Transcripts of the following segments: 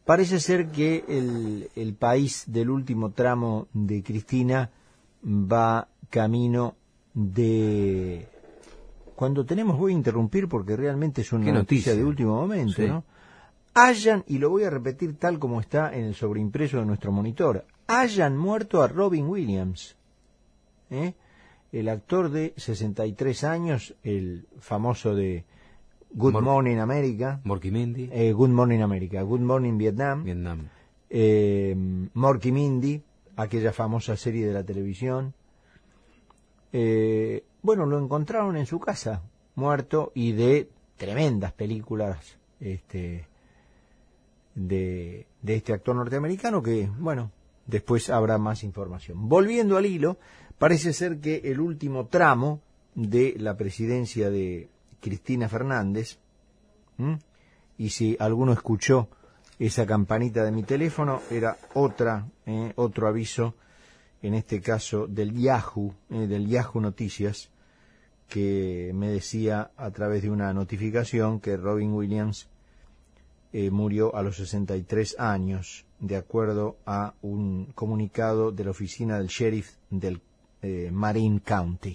Parece ser que el país del último tramo de Cristina va camino de... Cuando tenemos, voy a interrumpir porque realmente es una noticia de último momento, sí, ¿no? Hayan, y lo voy a repetir tal como está en el sobreimpreso de nuestro monitor, hayan muerto a Robin Williams, el actor de 63 años, el famoso de Good Morning America, Morky Mindy, Good Morning America, Good Morning Vietnam, Morky Mindy, aquella famosa serie de la televisión. Bueno, lo encontraron en su casa, muerto, y de tremendas películas de este actor norteamericano que, bueno, después habrá más información. Volviendo al hilo, parece ser que el último tramo de la presidencia de Cristina Fernández, y si alguno escuchó esa campanita de mi teléfono, era otro aviso, en este caso del Yahoo Noticias, que me decía a través de una notificación que Robin Williams murió a los 63 años, de acuerdo a un comunicado de la oficina del sheriff del Marin County.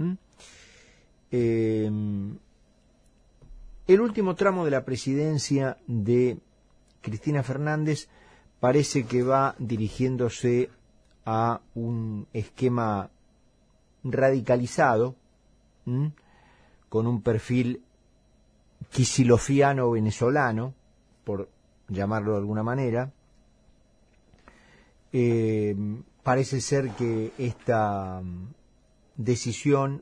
El último tramo de la presidencia de Cristina Fernández parece que va dirigiéndose a un esquema radicalizado, con un perfil kicillofiano venezolano, por llamarlo de alguna manera. Parece ser que esta decisión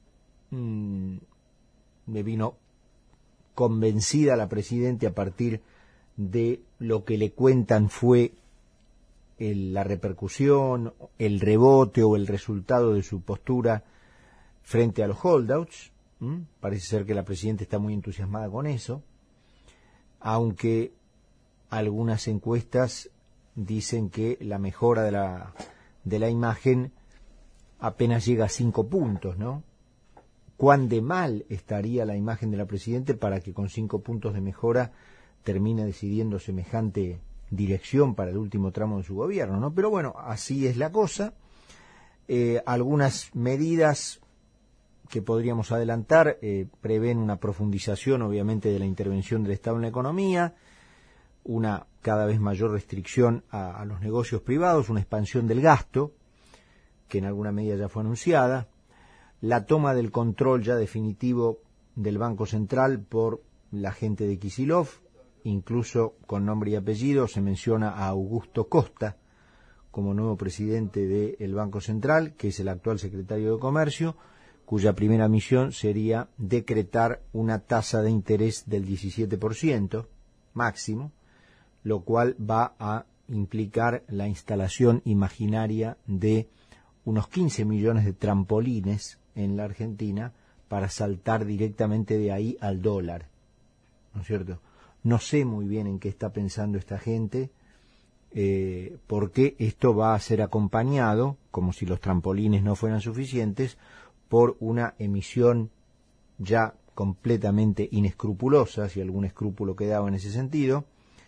le vino convencida a la Presidenta a partir de lo que le cuentan fue la repercusión, el rebote o el resultado de su postura frente a los holdouts. Parece ser que la Presidenta está muy entusiasmada con eso, aunque algunas encuestas dicen que la mejora de la imagen apenas llega a 5 puntos, ¿no? ¿Cuán de mal estaría la imagen de la Presidenta para que con 5 puntos de mejora termine decidiendo semejante dirección para el último tramo de su gobierno, ¿no? Pero bueno, así es la cosa. Algunas medidas que podríamos adelantar prevén una profundización, obviamente, de la intervención del Estado en la economía, una cada vez mayor restricción a los negocios privados, una expansión del gasto, que en alguna medida ya fue anunciada, la toma del control ya definitivo del Banco Central por la gente de Kicillof, incluso con nombre y apellido se menciona a Augusto Costa como nuevo presidente del Banco Central, que es el actual secretario de Comercio, cuya primera misión sería decretar una tasa de interés del 17% máximo, lo cual va a implicar la instalación imaginaria de unos 15 millones de trampolines en la Argentina para saltar directamente de ahí al dólar, ¿no es cierto? No sé muy bien en qué está pensando esta gente, porque esto va a ser acompañado, como si los trampolines no fueran suficientes, por una emisión ya completamente inescrupulosa, si algún escrúpulo quedaba en ese sentido,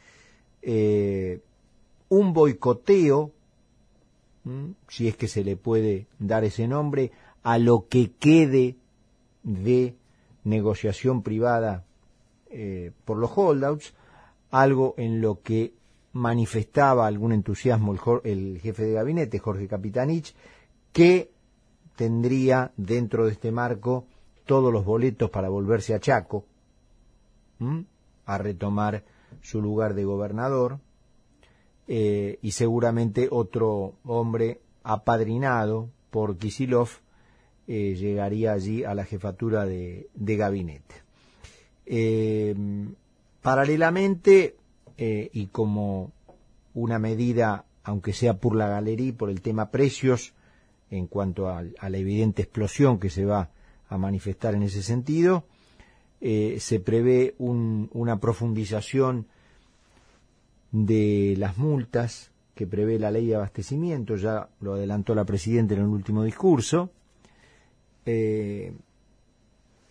un boicoteo, si es que se le puede dar ese nombre, a lo que quede de negociación privada por los holdouts, algo en lo que manifestaba algún entusiasmo el jefe de gabinete, Jorge Capitanich, que tendría dentro de este marco todos los boletos para volverse a Chaco, a retomar su lugar de gobernador, y seguramente otro hombre apadrinado por Kicillof llegaría allí a la jefatura de gabinete. Paralelamente, y como una medida, aunque sea por la galería, por el tema precios, en cuanto a la evidente explosión que se va a manifestar en ese sentido, se prevé una profundización de las multas que prevé la ley de abastecimiento, ya lo adelantó la Presidenta en el último discurso,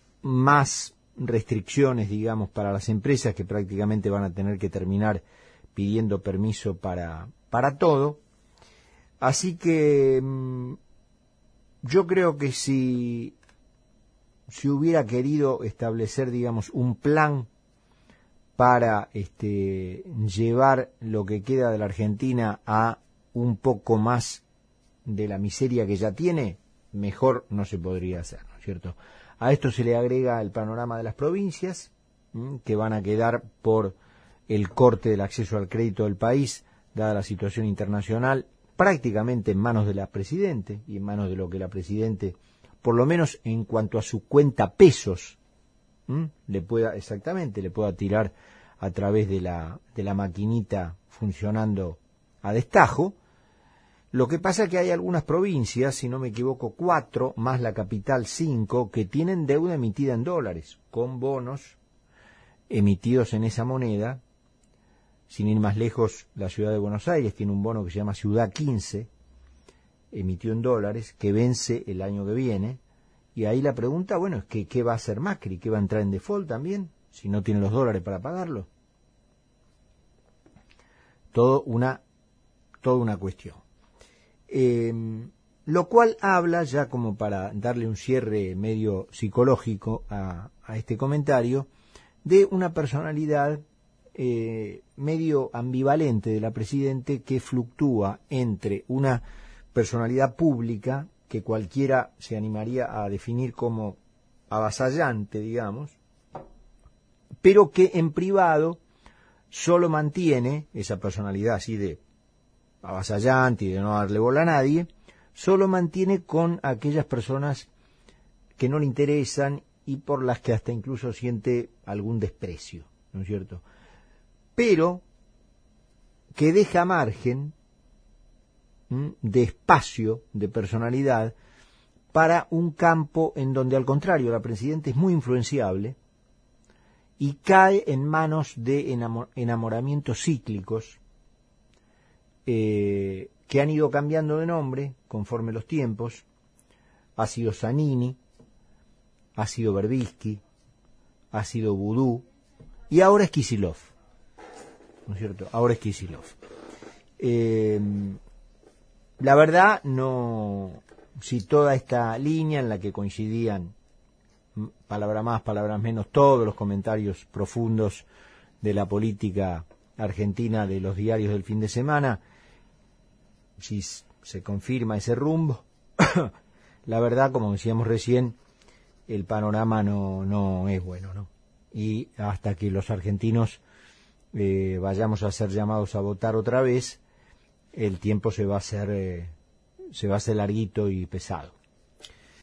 más restricciones, digamos, para las empresas que prácticamente van a tener que terminar pidiendo permiso para todo. Así que yo creo que si hubiera querido establecer, digamos, un plan para llevar lo que queda de la Argentina a un poco más de la miseria que ya tiene, mejor no se podría hacer, ¿no es cierto? A esto se le agrega el panorama de las provincias, que van a quedar por el corte del acceso al crédito del país, dada la situación internacional, prácticamente en manos de la Presidente y en manos de lo que la Presidente, por lo menos en cuanto a su cuenta pesos, le pueda tirar a través de la maquinita funcionando a destajo. Lo que pasa es que hay algunas provincias, si no me equivoco 4, más la capital 5, que tienen deuda emitida en dólares, con bonos emitidos en esa moneda. Sin ir más lejos, la ciudad de Buenos Aires tiene un bono que se llama Ciudad 15, emitido en dólares, que vence el año que viene. Y ahí la pregunta, bueno, es que ¿qué va a hacer Macri? ¿Qué va a entrar en default también? Si no tiene los dólares para pagarlo. Toda una cuestión. Lo cual habla, ya como para darle un cierre medio psicológico a este comentario, de una personalidad medio ambivalente de la Presidente, que fluctúa entre una personalidad pública que cualquiera se animaría a definir como avasallante, digamos, pero que en privado solo mantiene esa personalidad así de avasallante y de no darle bola a nadie, solo mantiene con aquellas personas que no le interesan y por las que hasta incluso siente algún desprecio, ¿no es cierto? Pero que deja margen de espacio, de personalidad, para un campo en donde, al contrario, la Presidenta es muy influenciable y cae en manos de enamoramientos cíclicos que han ido cambiando de nombre conforme los tiempos. Ha sido Zanini, ha sido Berbisky, ha sido Vudú y ahora es Kicillof, ¿no es cierto? Ahora es Kicillof. La verdad, no, si toda esta línea en la que coincidían, palabra más, palabras menos, todos los comentarios profundos de la política argentina de los diarios del fin de semana, si se confirma ese rumbo, la verdad, como decíamos recién, el panorama no es bueno, ¿no? Y hasta que los argentinos vayamos a ser llamados a votar otra vez, el tiempo se va a hacer larguito y pesado.